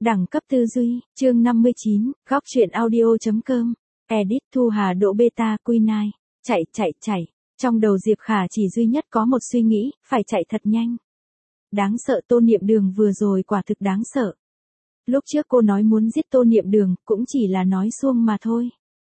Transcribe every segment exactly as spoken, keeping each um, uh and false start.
Đẳng cấp tư duy, chương năm mươi chín, góc truyện audio.com, edit Thu Hà độ beta quy nine, chạy chạy chạy, trong đầu Diệp Khả chỉ duy nhất có một suy nghĩ, phải chạy thật nhanh. Đáng sợ Tô Niệm Đường vừa rồi quả thực đáng sợ. Lúc trước cô nói muốn giết Tô Niệm Đường, cũng chỉ là nói suông mà thôi.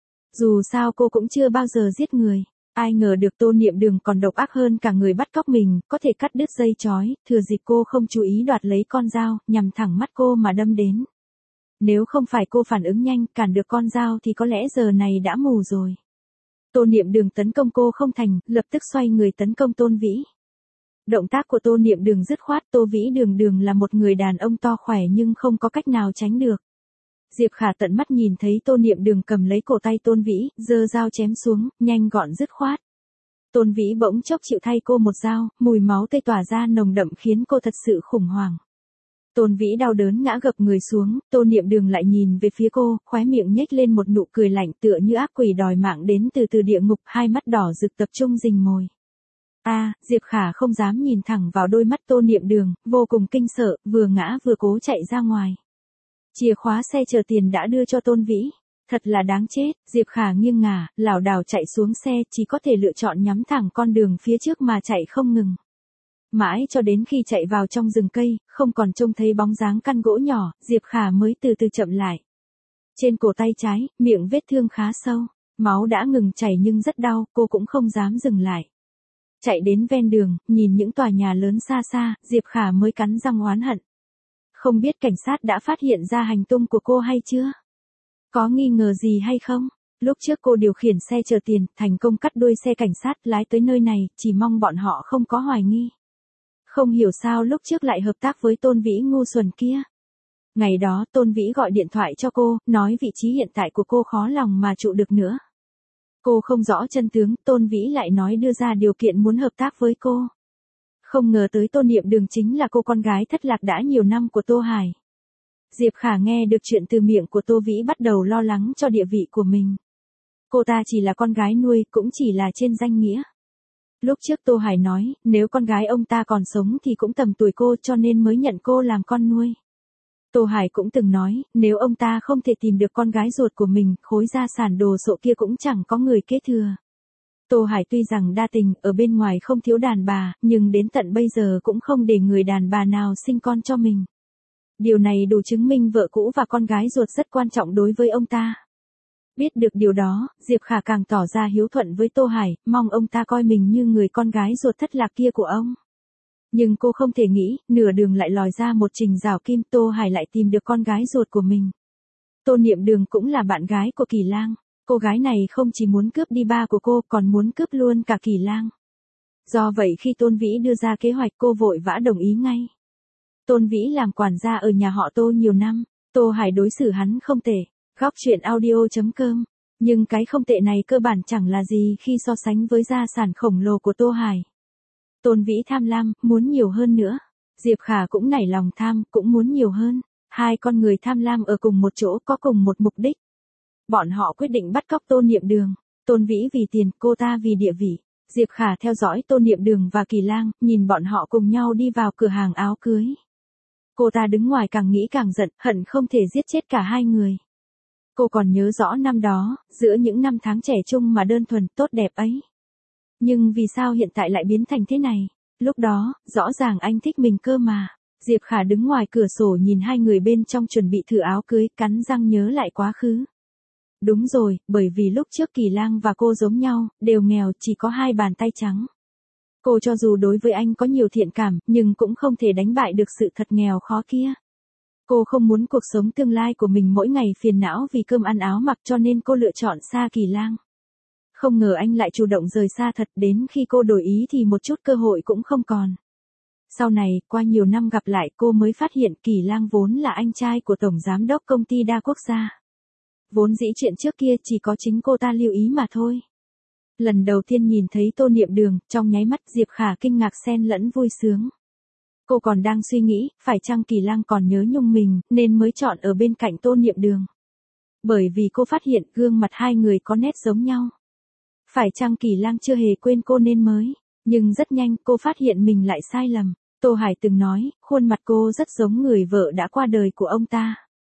Dù sao cô cũng chưa bao giờ giết người. Ai ngờ được Tô Niệm Đường còn độc ác hơn cả người bắt cóc mình, có thể cắt đứt dây chói, thừa dịp cô không chú ý đoạt lấy con dao, nhằm thẳng mắt cô mà đâm đến. Nếu không phải cô phản ứng nhanh, cản được con dao thì có lẽ giờ này đã mù rồi. Tô Niệm Đường tấn công cô không thành, lập tức xoay người tấn công Tôn Vĩ. Động tác của Tô Niệm Đường dứt khoát, Tô Vĩ Đường Đường là một người đàn ông to khỏe nhưng không có cách nào tránh được. Diệp Khả tận mắt nhìn thấy Tô Niệm Đường cầm lấy cổ tay Tôn Vĩ, giơ dao chém xuống, nhanh gọn dứt khoát. Tôn Vĩ bỗng chốc chịu thay cô một dao, mùi máu tươi tỏa ra nồng đậm khiến cô thật sự khủng hoảng. Tôn Vĩ đau đớn ngã gập người xuống, Tô Niệm Đường lại nhìn về phía cô, khóe miệng nhếch lên một nụ cười lạnh tựa như ác quỷ đòi mạng đến từ từ địa ngục, hai mắt đỏ rực tập trung rình mồi. A, à, Diệp Khả không dám nhìn thẳng vào đôi mắt Tô Niệm Đường, vô cùng kinh sợ, vừa ngã vừa cố chạy ra ngoài. Chìa khóa xe chờ tiền đã đưa cho Tôn Vĩ. Thật là đáng chết, Diệp Khả nghiêng ngả, lảo đảo chạy xuống xe, chỉ có thể lựa chọn nhắm thẳng con đường phía trước mà chạy không ngừng. Mãi cho đến khi chạy vào trong rừng cây, không còn trông thấy bóng dáng căn gỗ nhỏ, Diệp Khả mới từ từ chậm lại. Trên cổ tay trái, miệng vết thương khá sâu, máu đã ngừng chảy nhưng rất đau, cô cũng không dám dừng lại. Chạy đến ven đường, nhìn những tòa nhà lớn xa xa, Diệp Khả mới cắn răng oán hận. Không biết cảnh sát đã phát hiện ra hành tung của cô hay chưa? Có nghi ngờ gì hay không? Lúc trước cô điều khiển xe chờ tiền, thành công cắt đuôi xe cảnh sát lái tới nơi này, chỉ mong bọn họ không có hoài nghi. Không hiểu sao lúc trước lại hợp tác với Tôn Vĩ ngu xuẩn kia. Ngày đó Tôn Vĩ gọi điện thoại cho cô, nói vị trí hiện tại của cô khó lòng mà trụ được nữa. Cô không rõ chân tướng, Tôn Vĩ lại nói đưa ra điều kiện muốn hợp tác với cô. Không ngờ tới Tô Niệm Đường chính là cô con gái thất lạc đã nhiều năm của Tô Hải. Diệp Khả nghe được chuyện từ miệng của Tô Vĩ bắt đầu lo lắng cho địa vị của mình. Cô ta chỉ là con gái nuôi, cũng chỉ là trên danh nghĩa. Lúc trước Tô Hải nói, nếu con gái ông ta còn sống thì cũng tầm tuổi cô cho nên mới nhận cô làm con nuôi. Tô Hải cũng từng nói, nếu ông ta không thể tìm được con gái ruột của mình, khối gia sản đồ sộ kia cũng chẳng có người kế thừa. Tô Hải tuy rằng đa tình, ở bên ngoài không thiếu đàn bà, nhưng đến tận bây giờ cũng không để người đàn bà nào sinh con cho mình. Điều này đủ chứng minh vợ cũ và con gái ruột rất quan trọng đối với ông ta. Biết được điều đó, Diệp Khả càng tỏ ra hiếu thuận với Tô Hải, mong ông ta coi mình như người con gái ruột thất lạc kia của ông. Nhưng cô không thể nghĩ, nửa đường lại lòi ra một trình rào kim, Tô Hải lại tìm được con gái ruột của mình. Tô Niệm Đường cũng là bạn gái của Kỳ Lang. Cô gái này không chỉ muốn cướp đi ba của cô, còn muốn cướp luôn cả Kỳ Lang. Do vậy khi Tôn Vĩ đưa ra kế hoạch cô vội vã đồng ý ngay. Tôn Vĩ làm quản gia ở nhà họ Tô nhiều năm, Tô Hải đối xử hắn không tệ. Góc truyện audio.com. Nhưng cái không tệ này cơ bản chẳng là gì khi so sánh với gia sản khổng lồ của Tô Hải. Tôn Vĩ tham lam, muốn nhiều hơn nữa. Diệp Khả cũng nảy lòng tham, cũng muốn nhiều hơn. Hai con người tham lam ở cùng một chỗ có cùng một mục đích. Bọn họ quyết định bắt cóc Tô Niệm Đường. Tôn Vĩ vì tiền, cô ta vì địa vị. Diệp Khả theo dõi Tô Niệm Đường và Kỳ Lang, nhìn bọn họ cùng nhau đi vào cửa hàng áo cưới. Cô ta đứng ngoài càng nghĩ càng giận, hận không thể giết chết cả hai người. Cô còn nhớ rõ năm đó, giữa những năm tháng trẻ trung mà đơn thuần, tốt đẹp ấy. Nhưng vì sao hiện tại lại biến thành thế này? Lúc đó, rõ ràng anh thích mình cơ mà. Diệp Khả đứng ngoài cửa sổ nhìn hai người bên trong chuẩn bị thử áo cưới, cắn răng nhớ lại quá khứ. Đúng rồi, bởi vì lúc trước Kỳ Lang và cô giống nhau, đều nghèo, chỉ có hai bàn tay trắng. Cô cho dù đối với anh có nhiều thiện cảm, nhưng cũng không thể đánh bại được sự thật nghèo khó kia. Cô không muốn cuộc sống tương lai của mình mỗi ngày phiền não vì cơm ăn áo mặc cho nên cô lựa chọn xa Kỳ Lang. Không ngờ anh lại chủ động rời xa thật, đến khi cô đổi ý thì một chút cơ hội cũng không còn. Sau này, qua nhiều năm gặp lại cô mới phát hiện Kỳ Lang vốn là anh trai của Tổng Giám đốc công ty đa quốc gia. Vốn dĩ chuyện trước kia chỉ có chính cô ta lưu ý mà thôi. Lần đầu tiên nhìn thấy Tô Niệm Đường, trong nháy mắt Diệp Khả kinh ngạc xen lẫn vui sướng. Cô còn đang suy nghĩ, phải chăng Kỳ Lang còn nhớ nhung mình, nên mới chọn ở bên cạnh Tô Niệm Đường. Bởi vì cô phát hiện gương mặt hai người có nét giống nhau. Phải chăng Kỳ Lang chưa hề quên cô nên mới, nhưng rất nhanh cô phát hiện mình lại sai lầm. Tô Hải từng nói, khuôn mặt cô rất giống người vợ đã qua đời của ông ta.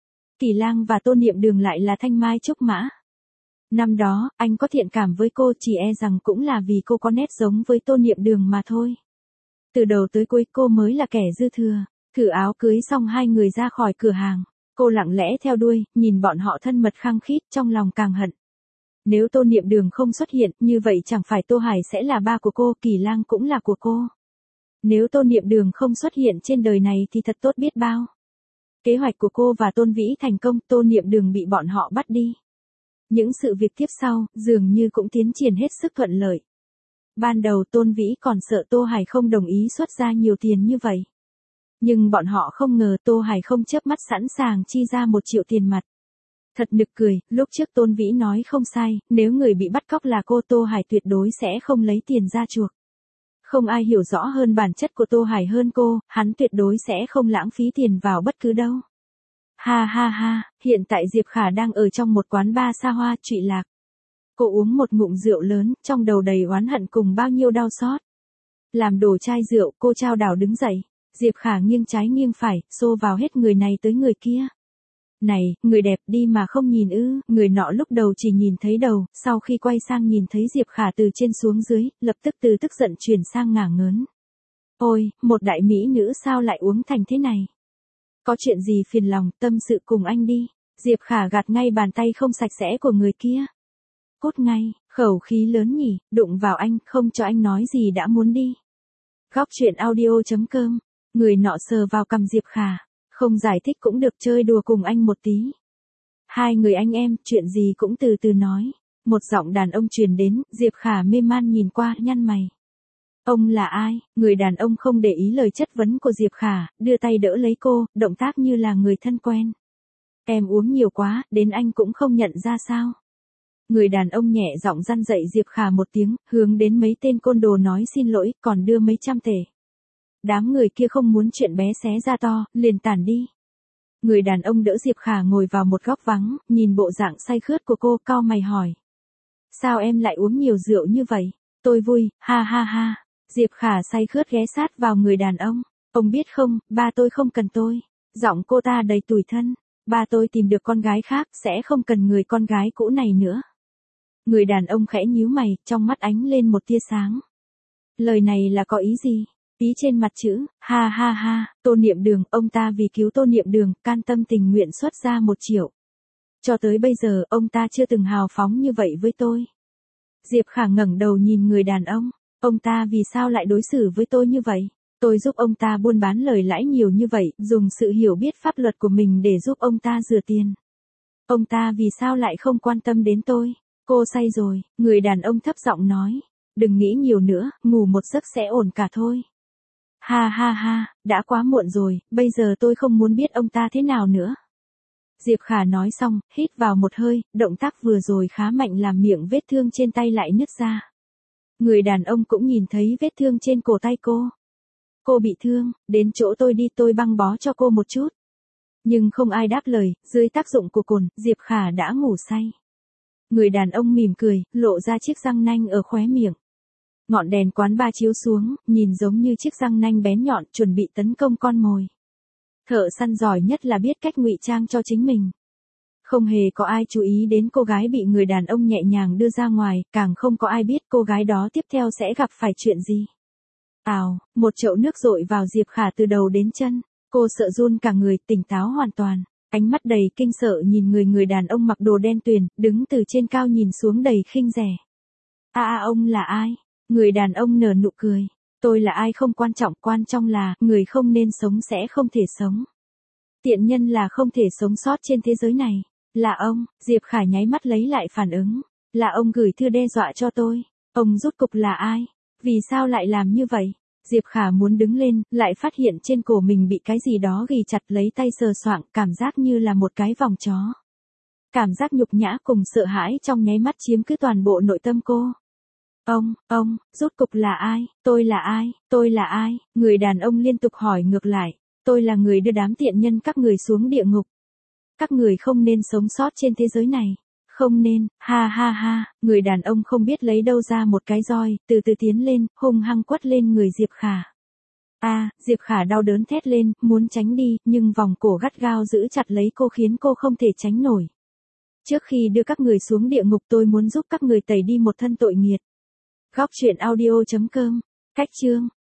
Kỳ Lang và Tô Niệm Đường lại là thanh mai trúc mã. Năm đó, anh có thiện cảm với cô chỉ e rằng cũng là vì cô có nét giống với Tô Niệm Đường mà thôi. Từ đầu tới cuối cô mới là kẻ dư thừa. Thử áo cưới xong hai người ra khỏi cửa hàng. Cô lặng lẽ theo đuôi, nhìn bọn họ thân mật khăng khít trong lòng càng hận. Nếu Tô Niệm Đường không xuất hiện, như vậy chẳng phải Tô Hải sẽ là ba của cô, Kỳ Lang cũng là của cô. Nếu Tô Niệm Đường không xuất hiện trên đời này thì thật tốt biết bao. Kế hoạch của cô và Tôn Vĩ thành công, Tô Niệm Đường bị bọn họ bắt đi. Những sự việc tiếp sau, dường như cũng tiến triển hết sức thuận lợi. Ban đầu Tôn Vĩ còn sợ Tô Hải không đồng ý xuất ra nhiều tiền như vậy. Nhưng bọn họ không ngờ Tô Hải không chớp mắt sẵn sàng chi ra một triệu tiền mặt. Thật nực cười, lúc trước Tôn Vĩ nói không sai, nếu người bị bắt cóc là cô, Tô Hải tuyệt đối sẽ không lấy tiền ra chuộc. Không ai hiểu rõ hơn bản chất của Tô Hải hơn cô, hắn tuyệt đối sẽ không lãng phí tiền vào bất cứ đâu. Ha ha ha, hiện tại Diệp Khả đang ở trong một quán bar xa hoa, Trụy Lạc. Cô uống một ngụm rượu lớn, trong đầu đầy oán hận cùng bao nhiêu đau xót. Làm đổ chai rượu, cô chao đảo đứng dậy. Diệp Khả nghiêng trái nghiêng phải, xô vào hết người này tới người kia. Này, người đẹp đi mà không nhìn ư, người nọ lúc đầu chỉ nhìn thấy đầu, sau khi quay sang nhìn thấy Diệp Khả từ trên xuống dưới, lập tức từ tức giận chuyển sang ngả ngớn. Ôi, một đại mỹ nữ sao lại uống thành thế này? Có chuyện gì phiền lòng, tâm sự cùng anh đi. Diệp Khả gạt ngay bàn tay không sạch sẽ của người kia. Cút ngay, khẩu khí lớn nhỉ, đụng vào anh, không cho anh nói gì đã muốn đi. Góc truyện audio chấm com. Người nọ sờ vào cằm Diệp Khả. Không giải thích cũng được, chơi đùa cùng anh một tí. Hai người anh em, chuyện gì cũng từ từ nói. Một giọng đàn ông truyền đến, Diệp Khả mê man nhìn qua, nhăn mày. Ông là ai? Người đàn ông không để ý lời chất vấn của Diệp Khả, đưa tay đỡ lấy cô, động tác như là người thân quen. Em uống nhiều quá, đến anh cũng không nhận ra sao? Người đàn ông nhẹ giọng răn dạy Diệp Khả một tiếng, hướng đến mấy tên côn đồ nói xin lỗi, còn đưa mấy trăm tể. Đám người kia không muốn chuyện bé xé ra to, liền tản đi. Người đàn ông đỡ Diệp Khả ngồi vào một góc vắng, nhìn bộ dạng say khướt của cô, cau mày hỏi. Sao em lại uống nhiều rượu như vậy? Tôi vui, ha ha ha. Diệp Khả say khướt ghé sát vào người đàn ông. Ông biết không, ba tôi không cần tôi. Giọng cô ta đầy tủi thân. Ba tôi tìm được con gái khác, sẽ không cần người con gái cũ này nữa. Người đàn ông khẽ nhíu mày, trong mắt ánh lên một tia sáng. Lời này là có ý gì? Ý trên mặt chữ, ha ha ha, Tô Niệm Đường, ông ta vì cứu Tô Niệm Đường, can tâm tình nguyện xuất ra một triệu. Cho tới bây giờ, ông ta chưa từng hào phóng như vậy với tôi. Diệp Khả ngẩng đầu nhìn người đàn ông, ông ta vì sao lại đối xử với tôi như vậy? Tôi giúp ông ta buôn bán lời lãi nhiều như vậy, dùng sự hiểu biết pháp luật của mình để giúp ông ta rửa tiền. Ông ta vì sao lại không quan tâm đến tôi? Cô say rồi, người đàn ông thấp giọng nói. Đừng nghĩ nhiều nữa, ngủ một giấc sẽ ổn cả thôi. Ha ha ha, đã quá muộn rồi, bây giờ tôi không muốn biết ông ta thế nào nữa. Diệp Khả nói xong, hít vào một hơi, động tác vừa rồi khá mạnh làm miệng vết thương trên tay lại nứt ra. Người đàn ông cũng nhìn thấy vết thương trên cổ tay cô. Cô bị thương, đến chỗ tôi đi, tôi băng bó cho cô một chút. Nhưng không ai đáp lời, dưới tác dụng của cồn, Diệp Khả đã ngủ say. Người đàn ông mỉm cười, lộ ra chiếc răng nanh ở khóe miệng. Ngọn đèn quán bar chiếu xuống, nhìn giống như chiếc răng nanh bén nhọn chuẩn bị tấn công con mồi. Thợ săn giỏi nhất là biết cách ngụy trang cho chính mình. Không hề có ai chú ý đến cô gái bị người đàn ông nhẹ nhàng đưa ra ngoài, càng không có ai biết cô gái đó tiếp theo sẽ gặp phải chuyện gì. Ào, một chậu nước dội vào Diệp Khả từ đầu đến chân. Cô sợ run cả người, tỉnh táo hoàn toàn. Ánh mắt đầy kinh sợ nhìn người người đàn ông mặc đồ đen tuyền, đứng từ trên cao nhìn xuống đầy khinh rẻ. A à, ông là ai? Người đàn ông nở nụ cười. Tôi là ai không quan trọng, quan trọng là, người không nên sống sẽ không thể sống. Tiện nhân là không thể sống sót trên thế giới này. Là ông, Diệp Khả nháy mắt lấy lại phản ứng. Là ông gửi thư đe dọa cho tôi. Ông rốt cục là ai? Vì sao lại làm như vậy? Diệp Khả muốn đứng lên, lại phát hiện trên cổ mình bị cái gì đó ghì chặt, lấy tay sờ soạng, cảm giác như là một cái vòng chó. Cảm giác nhục nhã cùng sợ hãi trong nháy mắt chiếm cứ toàn bộ nội tâm cô. Ông, ông, rốt cục là ai? Tôi là ai? Tôi là ai? Người đàn ông liên tục hỏi ngược lại. Tôi là người đưa đám tiện nhân các người xuống địa ngục. Các người không nên sống sót trên thế giới này. Không nên, ha ha ha, người đàn ông không biết lấy đâu ra một cái roi, từ từ tiến lên, hung hăng quất lên người Diệp Khả. A, Diệp Khả đau đớn thét lên, muốn tránh đi, nhưng vòng cổ gắt gao giữ chặt lấy cô khiến cô không thể tránh nổi. Trước khi đưa các người xuống địa ngục tôi muốn giúp các người tẩy đi một thân tội nghiệt. Góc truyện audio chấm com. Cách chương